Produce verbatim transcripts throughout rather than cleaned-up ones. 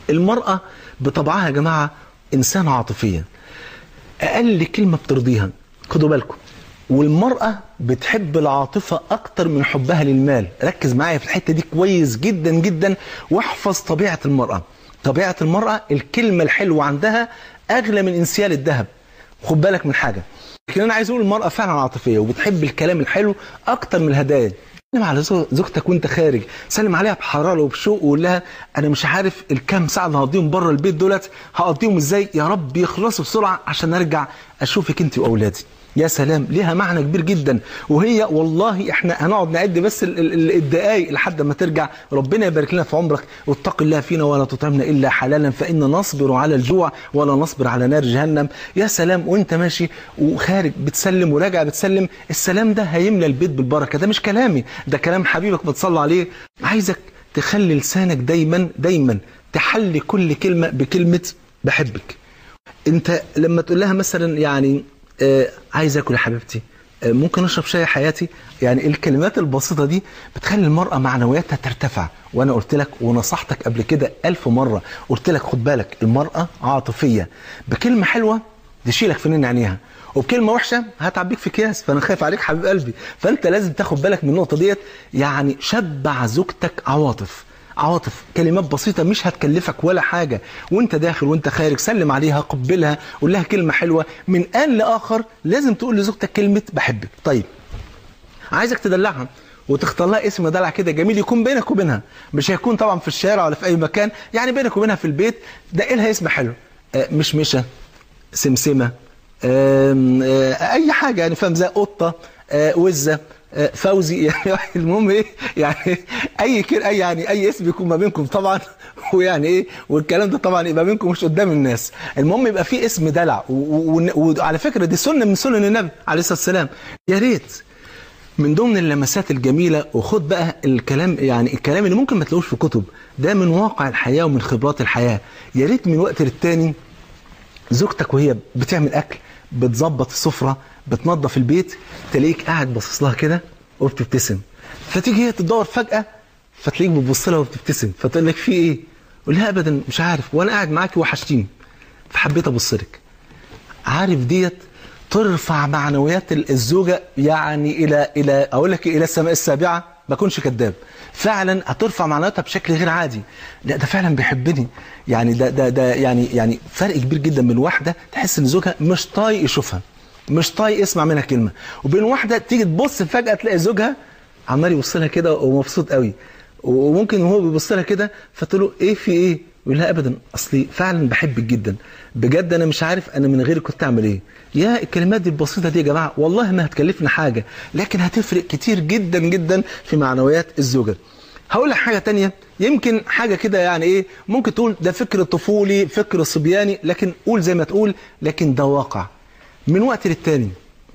المرأة بطبعها يا جماعة إنسانة عاطفية، أقل كلمة بترضيها، خدوا بالكم. والمرأة بتحب العاطفة أكتر من حبها للمال. ركز معايا في الحتة دي كويس جدا جدا، واحفظ طبيعة المرأة. طبيعة المرأة الكلمة الحلوة عندها أغلى من انسيال الذهب. خد بالك من حاجة، لكن أنا عايز أقول المرأة فعلا عاطفية وبتحب الكلام الحلو أكتر من الهدايا. سلم على زوجتك وانت خارج، سلم عليها بحراره وبشوق وقول لها انا مش عارف الكام ساعه اللي هقضيهم بره البيت دولت هقضيهم ازاي، يا رب يخلصوا بسرعه عشان ارجع اشوفك انت واولادي. يا سلام، ليها معنى كبير جدا. وهي والله احنا هنقعد نعد بس الدقايق لحد ما ترجع. ربنا يبارك لنا في عمرك. واتق الله فينا ولا تطعمنا الا حلالا فإن نصبر على الجوع ولا نصبر على نار جهنم. يا سلام، وانت ماشي وخارج بتسلم وراجع بتسلم، السلام ده هيملى البيت بالبركه. ده مش كلامي، ده كلام حبيبك بتصلي عليه. عايزك تخلي لسانك دايما دايما تحلي كل كلمه بكلمه بحبك. انت لما تقول لها مثلا يعني آه عايز اكل يا حبيبتي، آه ممكن اشرب شاي يا حياتي، يعني الكلمات البسيطه دي بتخلي المراه معنوياتها ترتفع. وانا قلت لك ونصحتك قبل كده ألف مره، قلت لك خد بالك المراه عاطفيه، بكلمه حلوه تشيلك في نين عينيها، وبكلمه وحشه هتعبيك في اكياس. فانا خايف عليك حبيب قلبي، فانت لازم تاخد بالك من النقطه ديت. يعني شبع زوجتك عواطف، عواطف، كلمات بسيطة مش هتكلفك ولا حاجة. وانت داخل وانت خارج سلم عليها، قبلها، قول لها كلمة حلوة. من آن لآخر لازم تقول لزوجتك كلمة بحبك. طيب عايزك تدلعها وتختار لها اسم دلع كده جميل يكون بينك وبينها، مش هيكون طبعا في الشارع ولا في أي مكان، يعني بينك وبينها في البيت. دق لها اسم حلو، آه مشمشة، سمسمة، آه آه أي حاجة يعني، فاهم، زي قطة، آه وزة، فوزي، يعني المهم ايه، يعني اي كده اي يعني اي اسم يكون ما بينكم طبعا، ويعني ايه، والكلام ده طبعا يبقى بينكم مش قدام الناس. المهم يبقى في اسم دلع. وعلى فكره دي سنه من سنن النبي عليه الصلاه والسلام. يا ريت من ضمن اللمسات الجميله، وخد بقى الكلام، يعني الكلام اللي ممكن ما تلاقوش في كتب، ده من واقع الحياه ومن خبرات الحياه. يا ريت من وقت للتاني زوجتك وهي بتعمل اكل، بتظبط السفره، بتنظف البيت، تلاقيك قاعد باصص لها كده وبتبتسم. فتيجي هي تدور فجأة فتلاقيك بتبص لها وبتبتسم، فتقول لك في ايه؟ قول لها ابدا مش عارف، وانا قاعد معاكي وحشتيني فحبيت ابص لك. عارف ديت ترفع معنويات الزوجه يعني الى الى اقول لك الى السماء السابعه، ما اكونش كذاب. فعلا هترفع معنوياتها بشكل غير عادي. لا ده فعلا بيحبني، يعني ده ده ده يعني يعني فرق كبير جدا من واحده تحس ان زوجها مش طايق يشوفها، مش طايق يسمع منها كلمه، وبين واحده تيجي تبص فجاه تلاقي زوجها عمال يبص لها كده ومبسوط قوي، وممكن وهو بيبص لها كده فتقول له ايه في ايه؟ يقول لها ابدا اصلي فعلا بحبك جدا، بجد انا مش عارف انا من غيرك كنت اعمل ايه. يا الكلمات دي البسيطه دي يا جماعه والله ما هتكلفنا حاجه، لكن هتفرق كتير جدا جدا في معنويات الزوجه. هقول لك حاجه تانية، يمكن حاجه كده يعني ايه، ممكن تقول ده فكر طفولي، فكر صبياني، لكن قول زي ما تقول، لكن ده واقع. من وقت للتاني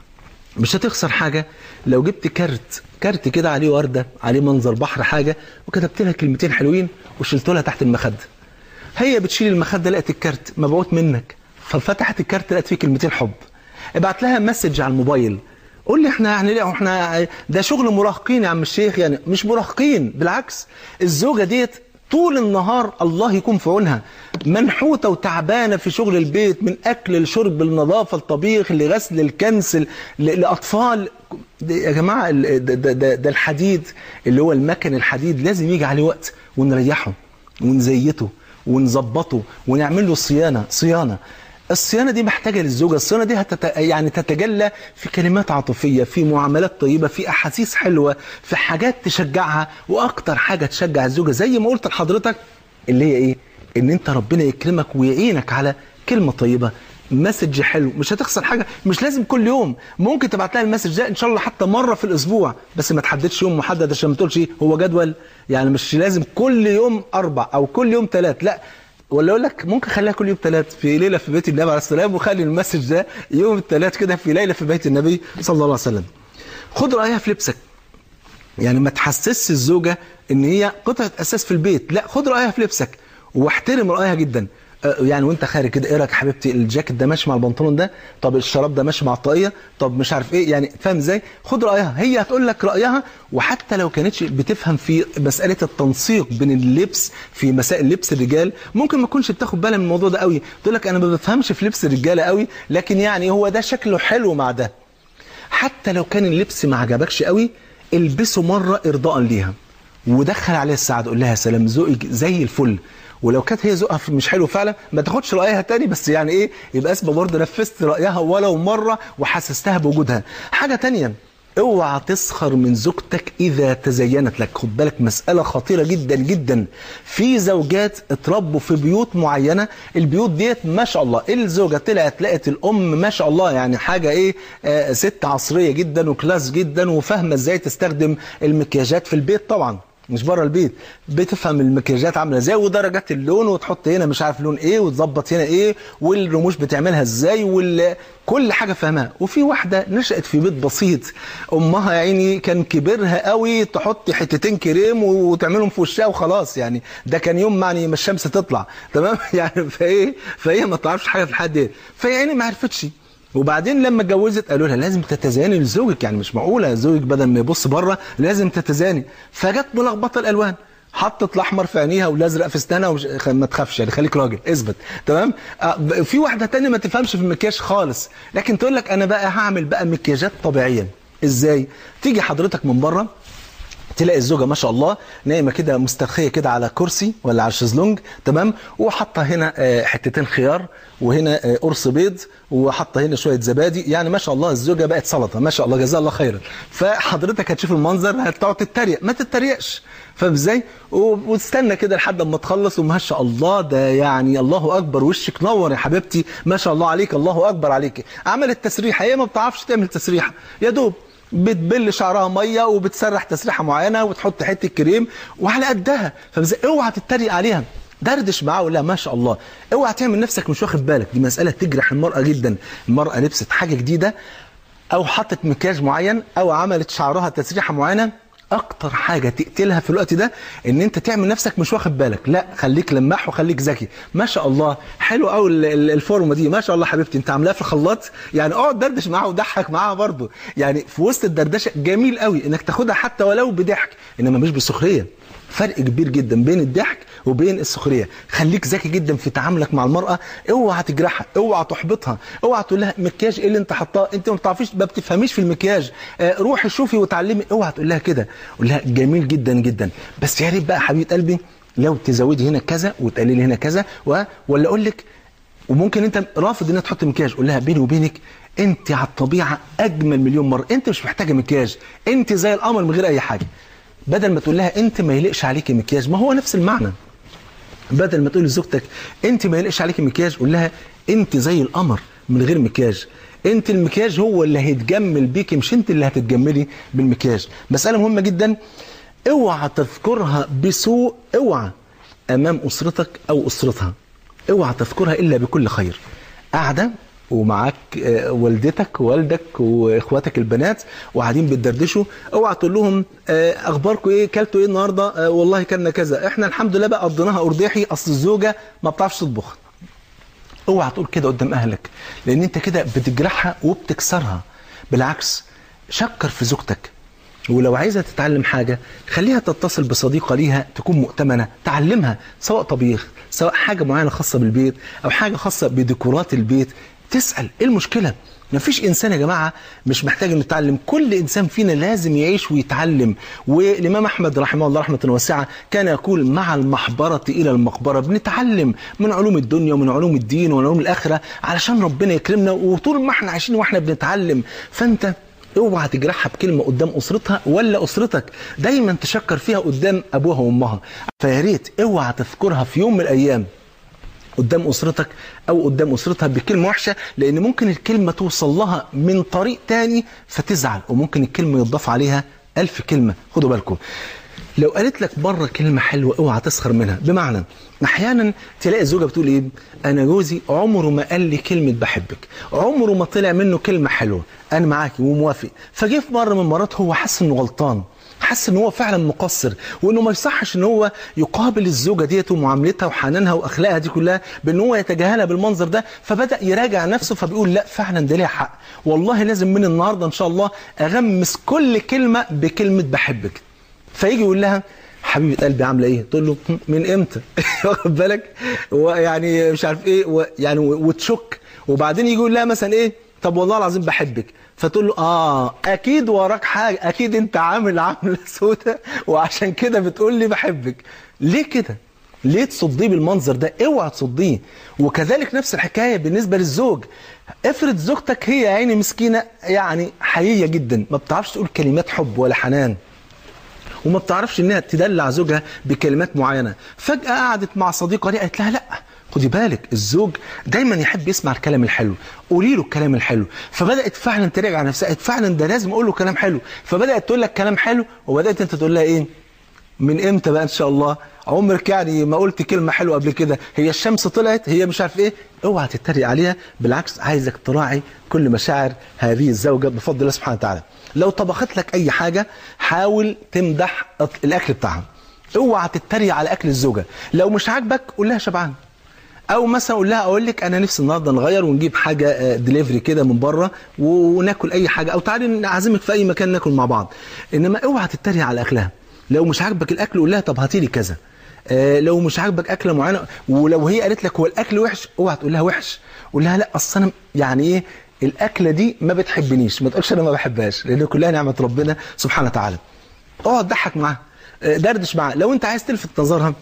مش هتخسر حاجة لو جبت كارت كارت كده عليه وردة، عليه منظر بحر حاجة، وكتبت لها كلمتين حلوين وشلت لها تحت المخدة. هي بتشيل المخدة لقت الكارت مبعوث منك، ففتحت الكارت لقت فيه كلمتين حب. ابعت لها مسج على الموبايل، قول لي احنا يعني لا احنا ده شغل مراهقين يا عم الشيخ، يعني مش مراهقين، بالعكس الزوجة ديت طول النهار الله يكون في عونها، منحوته وتعبانه في شغل البيت، من اكل لشرب للنظافه لطبيخ لغسل الكنس لاطفال. يا جماعه ده, ده, ده, ده الحديد اللي هو المكن الحديد لازم يجي عليه وقت ونريحه ونزيته ونظبطه ونعمل له صيانه صيانه. الصيانه دي محتاجه للزوجه، الصيانه دي هتت... يعني تتجلى في كلمات عاطفيه، في معاملات طيبه، في احاسيس حلوه، في حاجات تشجعها. واكتر حاجه تشجع الزوجه زي ما قلت لحضرتك اللي هي ايه؟ ان انت ربنا يكرمك ويعينك على كلمه طيبه، مسج حلو. مش هتخسر حاجه، مش لازم كل يوم، ممكن تبعت لها المسج ده ان شاء الله حتى مره في الاسبوع، بس ما تحددش يوم محدد عشان ما تقولش هو جدول، يعني مش لازم كل يوم اربع او كل يوم ثلاث، لا. ولا اقول لك ممكن خليها كل يوم ثلاث في ليله في بيت النبي عليه السلام، وخلي المسج ده يوم الثلاث كده في ليله في بيت النبي صلى الله عليه وسلم. خد رايها في لبسك، يعني ما تحسسش الزوجه ان هي قطعه اساس في البيت، لا خد رايها في لبسك واحترم رايها جدا. يعني وانت خارج كده، ايه رايك حبيبتي الجاكيت ده ماشي مع البنطلون ده؟ طب الشراب ده ماشي مع الطاقيه؟ طب مش عارف ايه، يعني فاهم ازاي؟ خد رايها، هي هتقول لك رايها. وحتى لو كانتش بتفهم في مساله التنسيق بين اللبس في مسائل لبس الرجال، ممكن ما تكونش بتاخد بالها من الموضوع ده قوي، تقول لك انا ما بفهمش في لبس الرجاله قوي، لكن يعني هو ده شكله حلو مع ده. حتى لو كان اللبس ما عجبكش قوي، البسه مره ارضاء ليها ودخل عليها السعاده، قول لها يا سلام ذوقك زي الفل. ولو كانت هي ذوقها مش حلو فعلا، ما تاخدش رايها تاني، بس يعني ايه، يبقى اسمه برضه نفذت رايها ولو مره وحسستها بوجودها. حاجه تانيه، اوعى تسخر من زوجتك اذا تزينت لك. خد بالك مساله خطيره جدا جدا. في زوجات اتربوا في بيوت معينه، البيوت ديت ما شاء الله الزوجه طلعت لقت الام ما شاء الله يعني حاجه ايه، آه ست عصريه جدا وكلاس جدا وفاهمه ازاي تستخدم المكياجات في البيت، طبعا مش بره البيت، بتفهم المكياجات عامله ازاي ودرجات اللون، وتحط هنا مش عارف لون ايه، وتظبط هنا ايه، والرموش بتعملها ازاي، وال كل حاجه فاهمها. وفي واحده نشأت في بيت بسيط، امها يا عيني كان كبرها قوي تحط حتتين كريم وتعملهم في وشها وخلاص، يعني ده كان يوم يعني ما الشمس تطلع تمام يعني فايه، فهي ما تعرفش حاجه في الحد ده، فهي يعني ما عرفتش. وبعدين لما اتجوزت قالوا لها لازم تتزاني لزوجك، يعني مش معقوله زوجك بدل ما يبص بره لازم تتزاني. فجت ملخبطه الالوان، حطت الاحمر في عينيها والازرق في اسنانها ومش... ما تخافش يعني خليك راجل اثبت تمام. آه في واحده ثانيه ما تفهمش في المكياج خالص، لكن تقول لك انا بقى هعمل بقى مكياجات طبيعيه. ازاي؟ تيجي حضرتك من بره تلاقي الزوجه ما شاء الله نايمه كده مسترخيه كده على كرسي ولا على شезлونج تمام، وحاطه هنا حتتين خيار، وهنا قرص بيض، وحاطه هنا شويه زبادي، يعني ما شاء الله الزوجه بقت سلطه ما شاء الله جزاها الله خيرا. فحضرتك هتشوف المنظر هتقعد تتريق، ما تتريقش، فاهم ازاي؟ وتستنى كده لحد اما تخلص وما شاء الله ده يعني الله اكبر، وشك نور يا حبيبتي ما شاء الله عليك، الله اكبر عليك. عملت تسريحه، هي ما بتعرفش تعمل تسريحه، يا دوب بتبل شعرها ميه وبتسرح تسريحه معينه وتحط حته كريم وعلى قدها، فازاي؟ اوعى تتريق عليها، دردش معاه ولا ما شاء الله. اوعى تعمل نفسك مش واخد بالك، دي مساله تجرح المراه جدا. المراه لبست حاجه جديده او حطت مكياج معين او عملت شعرها تسريحه معينه، اكتر حاجه تقتلها في الوقت ده ان انت تعمل نفسك مش واخد بالك. لا خليك لماح وخليك ذكي. ما شاء الله حلو قوي الفورمه دي ما شاء الله حبيبتي انت عاملاها في الخلاط، يعني اقعد دردش معاها وضحك معاها برضه، يعني في وسط الدردشه جميل قوي انك تاخدها حتى ولو بضحك، انما مش بسخريه. فرق كبير جدا بين الضحك وبين السخريه. خليك ذكي جدا في تعاملك مع المراه، اوعى تجرحها، اوعى تحبطها، اوعى تقول لها مكياج ايه اللي انت حطاه، انت ما بتعرفيش ما بتفهميش في المكياج، آه روحي شوفي وتعلمي، اوعى تقول لها كده. قول لها جميل جدا جدا، بس يا ريت بقى حبيبه قلبي لو تزودي هنا كذا وتقللي هنا كذا، و... ولا اقول لك وممكن انت رافض انها تحط مكياج، قول لها بيني وبينك انت على الطبيعه اجمل مليون مره، انت مش محتاجه مكياج، انت زي القمر من غير اي حاجه. بدل ما تقول لها انت ما يليقش عليكي مكياج، ما هو نفس المعنى. بدل ما تقول لزوجتك انت ما يليقش عليكي مكياج، قول لها انت زي القمر من غير مكياج، انت المكياج هو اللي هيتجمل بيكي مش انت اللي هتتجملي بالمكياج. مساله مهمه جدا، اوعى تذكرها بسوء، اوعى امام اسرتك او اسرتها، اوعى تذكرها الا بكل خير. قاعده ومعاك والدتك ووالدك واخواتك البنات وقاعدين بتدردشوا، اوعى تقول لهم اخباركم ايه، كلتوا ايه النهارده، والله كلنا كذا، احنا الحمد لله بقى قضيناها ارداحي، اصل الزوجه ما بتعرفش تطبخ. اوعى تقول كده قدام اهلك، لان انت كده بتجرحها وبتكسرها. بالعكس شكر في زوجتك، ولو عايزه تتعلم حاجه خليها تتصل بصديقه ليها تكون مؤتمنه تعلمها، سواء طبيخ سواء حاجه معينه خاصه بالبيت او حاجه خاصه بديكورات البيت، تسأل ايه المشكلة؟ مفيش انسان يا جماعة مش محتاج انه يتعلم، كل انسان فينا لازم يعيش ويتعلم. والامام احمد رحمه الله رحمة واسعة كان يقول مع المحبرة الى المقبرة، بنتعلم من علوم الدنيا ومن علوم الدين ومن علوم الاخرة علشان ربنا يكرمنا، وطول ما احنا عايشين واحنا بنتعلم. فانت اوعى تجرحها بكلمة قدام اسرتها ولا اسرتك، دايما تشكر فيها قدام ابوها وامها. فيا ريت اوعى تذكرها في يوم من الايام قدام أسرتك أو قدام أسرتها بكلمة وحشة، لأن ممكن الكلمة توصل لها من طريق تاني فتزعل، وممكن الكلمة يضاف عليها ألف كلمة. خدوا بالكم، لو قالت لك بره كلمة حلوة اوعى تسخر منها. بمعنى أحيانا تلاقي الزوجة بتقول إيه، أنا جوزي عمره ما قال لي كلمة بحبك، عمره ما طلع منه كلمة حلوة، أنا معاكي وموافق. فجه في مرة من المرات هو حس إنه غلطان، حس ان هو فعلا مقصر، وانه ما يصحش ان هو يقابل الزوجه ديت ومعاملتها وحنانها واخلاقها دي كلها بان هو يتجاهلها بالمنظر ده. فبدا يراجع نفسه، فبيقول لا فعلا ده ليها حق، والله لازم من النهارده ان شاء الله اغمس كل كلمه بكلمه بحبك. فيجي يقول لها حبيبه قلبي عامله ايه؟ تقول له من امتى؟ واخد بالك؟ ويعني مش عارف ايه يعني، وتشك. وبعدين يجي يقول لها مثلا ايه؟ طب والله العظيم بحبك. فتقول له اه اكيد وراك حاجه، اكيد انت عامل عامله سودة وعشان كده بتقول لي بحبك. ليه كده؟ ليه تصديه بالمنظر ده؟ اوعى تصديه. وكذلك نفس الحكايه بالنسبه للزوج. افرض زوجتك هي عيني مسكينه يعني حقيقيه جدا، ما بتعرفش تقول كلمات حب ولا حنان، وما بتعرفش انها تدلع زوجها بكلمات معينه، فجاه قعدت مع صديقه ليها قالت لها لا خدي بالك الزوج دايما يحب يسمع الكلام الحلو، قولي له الكلام الحلو. فبدات فعلا تراجع نفسها، فعلا ده لازم اقول له كلام حلو. فبدات تقول لك كلام حلو، وبدات انت تقول لها ايه؟ من امتى بقى ان شاء الله؟ عمرك يعني ما قلت كلمه حلوه قبل كده؟ هي الشمس طلعت؟ هي مش عارف ايه؟ اوعى تتريق عليها، بالعكس عايزك تراعي كل مشاعر هذه الزوجه بفضل الله سبحانه وتعالى. لو طبخت لك اي حاجه حاول تمدح الاكل بتاعها، اوعى تتريق على اكل الزوجه. لو مش عاجبك قول لها شبعان، او مثلا قول لها اقول لك انا نفسي النهارده نغير ونجيب حاجه دليفري كده من بره وناكل اي حاجه، او تعالي نعزمك في اي مكان ناكل مع بعض. انما اوعى تتريق على اكلها. لو مش عاجبك الاكل قول لها طب هاتي لي كذا. آه لو مش عاجبك اكله معينه، ولو هي قالت لك هو الاكل وحش اوعى تقول لها وحش، قول لها لا اصل انا يعني ايه الاكله دي ما بتحبنيش، ما تقولش انا ما بحبهاش، لان كلها نعمه ربنا سبحانه وتعالى. اقعد ضحك معاها، دردش معاها. لو انت عايز تلفت نظرها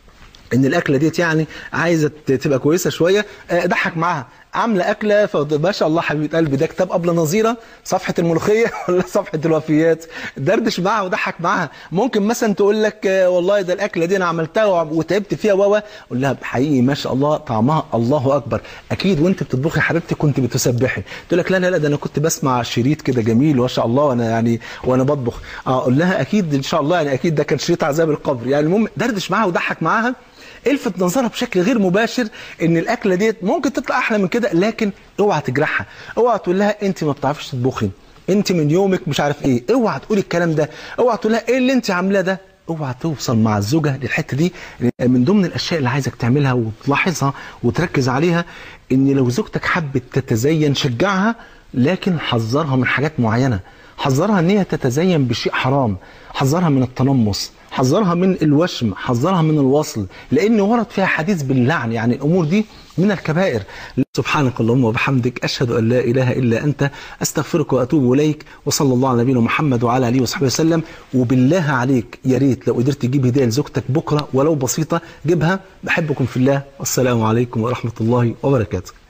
ان الاكله ديت يعني عايزه تبقى كويسه شويه، ضحك معاها. عامله اكله ما شاء الله حبيبه قلبي، ده كتاب ابله نظيره صفحه الملوخيه ولا صفحه الوفيات؟ دردش معاها وضحك معاها. ممكن مثلا تقول لك والله ده الاكله دي انا عملتها وتعبت فيها و قول لها حقيقي ما شاء الله طعمها الله اكبر، اكيد وانت بتطبخي يا حبيبتي كنت بتسبحي. تقول لك لا لا لا ده انا كنت بسمع شريط كده جميل ما شاء الله وانا يعني وانا بطبخ. اه قول لها اكيد ان شاء الله يعني اكيد ده كان شريط عذاب القبر. يعني المهم دردش معاها وضحك معاها، الفت نظرها بشكل غير مباشر ان الاكله ديت ممكن تطلع احلى من كده، لكن اوعى تجرحها. اوعى تقول لها انت ما بتعرفيش تطبخي، انت من يومك مش عارف ايه، اوعى تقولي الكلام ده. اوعى تقول لها ايه اللي انت عاملاه ده. اوعى توصل مع الزوجه للحته دي. من ضمن الاشياء اللي عايزك تعملها وتلاحظها وتركز عليها ان لو زوجتك حبت تتزين شجعها، لكن حذرها من حاجات معينه. حذرها ان هي تتزين بشيء حرام، حذرها من التنمص، حذرها من الوشم، حذرها من الوصل، لان ورد فيها حديث باللعن. يعني الامور دي من الكبائر. سبحانك اللهم وبحمدك اشهد ان لا اله الا انت استغفرك واتوب اليك، وصلى الله على نبينا محمد وعلى اله وصحبه وسلم. وبالله عليك يا ريت لو قدرت تجيب هديه لزوجتك بكره ولو بسيطه جيبها. بحبكم في الله، والسلام عليكم ورحمه الله وبركاته.